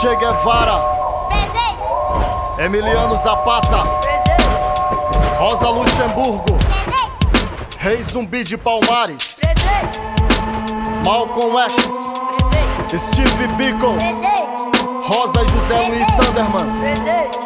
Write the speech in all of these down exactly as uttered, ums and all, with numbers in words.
Che Guevara, presente. Emiliano Zapata, Presente. Rosa Luxemburgo, Presente. Rei Zumbi de Palmares, Presente. Malcolm X, Presente. Steve Biko, Presente. Rosa José Luiz Sanderman. Presente.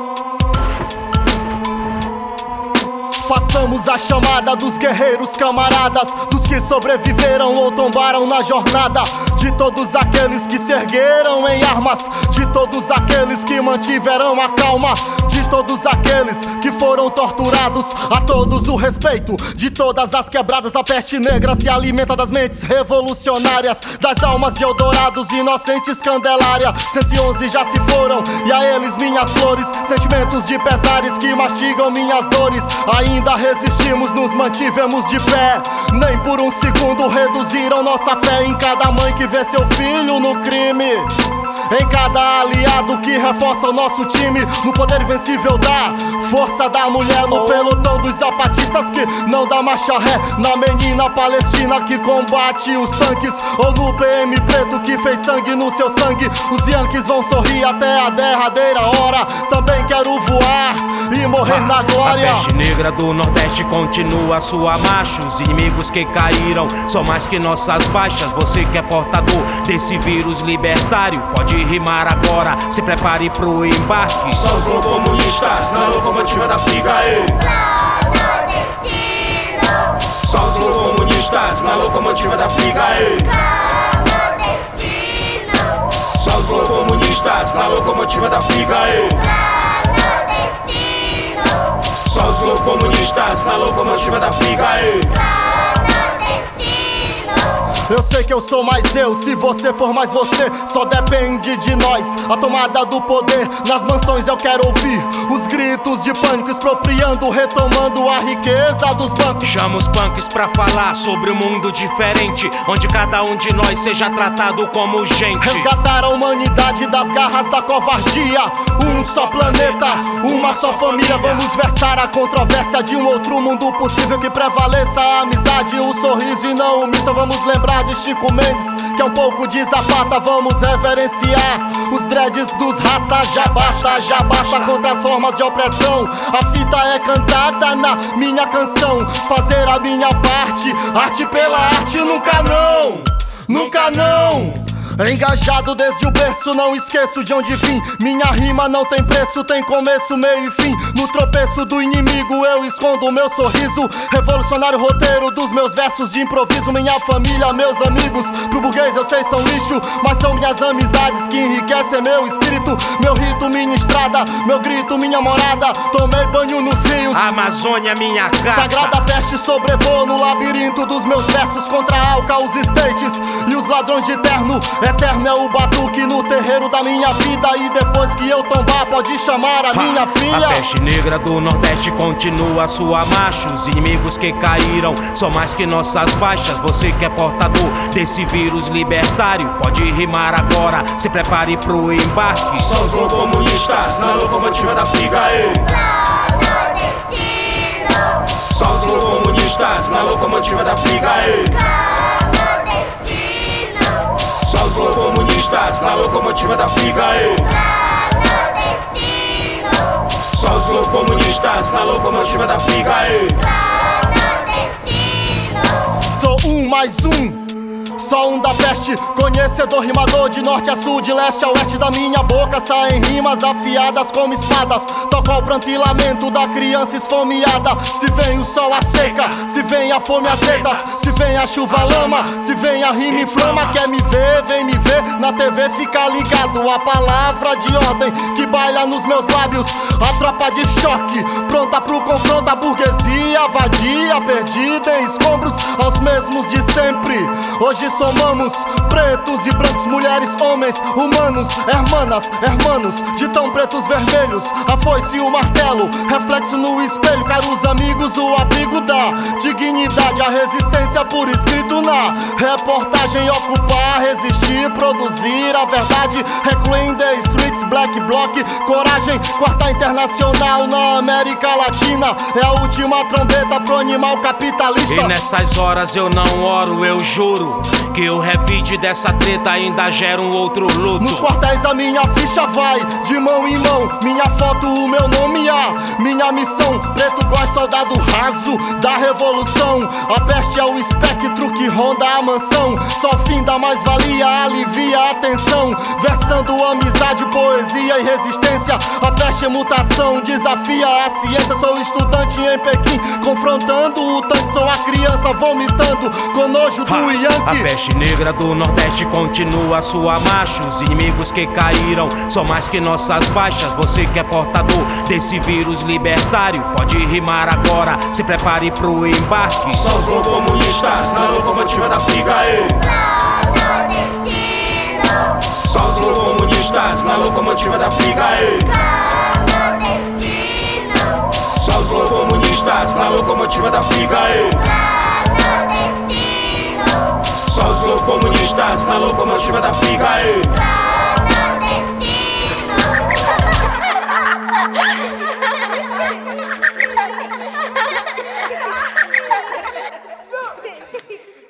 Façamos a chamada dos guerreiros camaradas, dos que sobreviveram ou tombaram na jornada, de todos aqueles que se ergueram em armas, de todos aqueles que mantiveram a calma, de todos aqueles que foram torturados. A todos o respeito, de todas as quebradas. A peste negra se alimenta das mentes revolucionárias, das almas de Eldorados, inocentes Candelária. Cento e onze já se foram, e a eles minhas flores, sentimentos de pesares que mastigam minhas dores. Ainda resistimos, nos mantivemos de pé, nem por um segundo reduziram nossa fé. Em cada mãe que vê seu filho no crime, em cada aliado que reforça o nosso time, no poder invencível da força da mulher, no pelotão dos zapatistas que não dá marcha ré, na menina palestina que combate os tanques, ou no P M preto que fez sangue no seu sangue. Os Yankees vão sorrir até a derradeira hora. Também quero voar e morrer ah, na glória. A peste negra do Nordeste continua sua marcha. Os inimigos que caíram são mais que nossas baixas. Você que é portador desse vírus libertário, pode rimar agora, se prepare pro embarque. Só os comunistas na locomotiva da briga, ei. Clandestino. Só os comunistas na locomotiva da briga, ei. Clandestino. Só os comunistas na locomotiva da briga, ei. Clandestino. Só os comunistas na locomotiva da briga, ei. Eu sei que eu sou mais eu, se você for mais você, só depende de nós. A tomada do poder nas mansões eu quero ouvir os gritos de pânico, expropriando, retomando a riqueza dos bancos. Chama os punks pra falar sobre um mundo diferente, onde cada um de nós seja tratado como gente. Resgatar a humanidade das garras da covardia. Um só planeta, uma só família. Vamos versar a controvérsia de um outro mundo possível, que prevaleça a amizade, o sorriso e não omissa. Vamos lembrar de Chico Mendes, que é um pouco de Zapata. Vamos reverenciar os dreads dos rasta. Já basta, já basta contra as formas de opressão. A fita é cantada na minha canção. Fazer a minha parte, arte pela arte. Nunca não, nunca não. Engajado desde o berço, não esqueço de onde vim. Minha rima não tem preço, tem começo, meio e fim. No tropeço do inimigo eu escondo o meu sorriso. Revolucionário roteiro dos meus versos de improviso. Minha família, meus amigos, pro burguês eu sei são lixo, mas são minhas amizades que enriquecem meu espírito. Meu rito, minha estrada, meu grito, minha morada. Tomei banho nos rios, Amazônia, minha casa. sagrada peste sobrevoa no labirinto dos meus versos. Contra a Alca, os estates e os ladrões de terno. Eterno é o batuque no terreiro da minha vida. E depois que eu tombar pode chamar a minha filha. A peste negra do Nordeste continua sua marcha. Os inimigos que caíram são mais que nossas baixas. Você que é portador desse vírus libertário, pode rimar agora, se prepare pro embarque. Só os comunistas na locomotiva da briga, ei. Clandestino. Só os comunistas na locomotiva da briga, ei. Só os comunistas na locomotiva da briga, ei. Clandestino. Só os comunistas na locomotiva da briga, ei. Clandestino. Sou um mais um, só um da peste, conhecedor, rimador de norte a sul, de leste a oeste. Da minha boca saem rimas afiadas como espadas. Toca o pranto e lamento da criança esfomeada. Se vem o sol a seca, se vem a fome as tretas, se vem a chuva a lama, se vem a rima inflama. Quer me ver, vem me ver, na T V fica ligado. A palavra de ordem que baila nos meus lábios. A tropa de choque, pronta pro confronto. A burguesia vadia, perdida em escombros, aos mesmos de sempre. Hoje somamos pretos e brancos, mulheres, homens, humanos, hermanas, hermanos, de tão pretos vermelhos. A foice e o martelo, reflexo no espelho. Caros amigos, o abrigo da dignidade. A resistência por escrito na reportagem. Ocupar, resistir, produzir a verdade. Reclaim the streets, black bloc, coragem. Quarta internacional na América Latina. É a última trombeta pro animal capitalista. E nessas horas eu não oro, eu juro Que o revide dessa treta ainda gera um outro luto. Nos quartéis a minha ficha vai de mão em mão, minha foto, o meu nome há, minha missão. Preto góis, soldado raso da revolução. A peste é o espectro que ronda a mansão. Só o fim da mais-valia alivia a tensão. Versando amizade, poesia e resistência. A peste é mutação, desafia a ciência. Sou estudante em Pequim, confrontando o tanque. Sou a criança vomitando com nojo do Ha, Yankee. A peste negra do Nordeste continua a sua marcha. Os inimigos que caíram são mais que nossas baixas. Você que é portador desse vírus libertário, pode rimar agora, se prepare pro embarque. São os comunistas na locomotiva da figa, ei. Só os comunistas na locomotiva da figa, ei. Só os comunistas na locomotiva da figa, ei.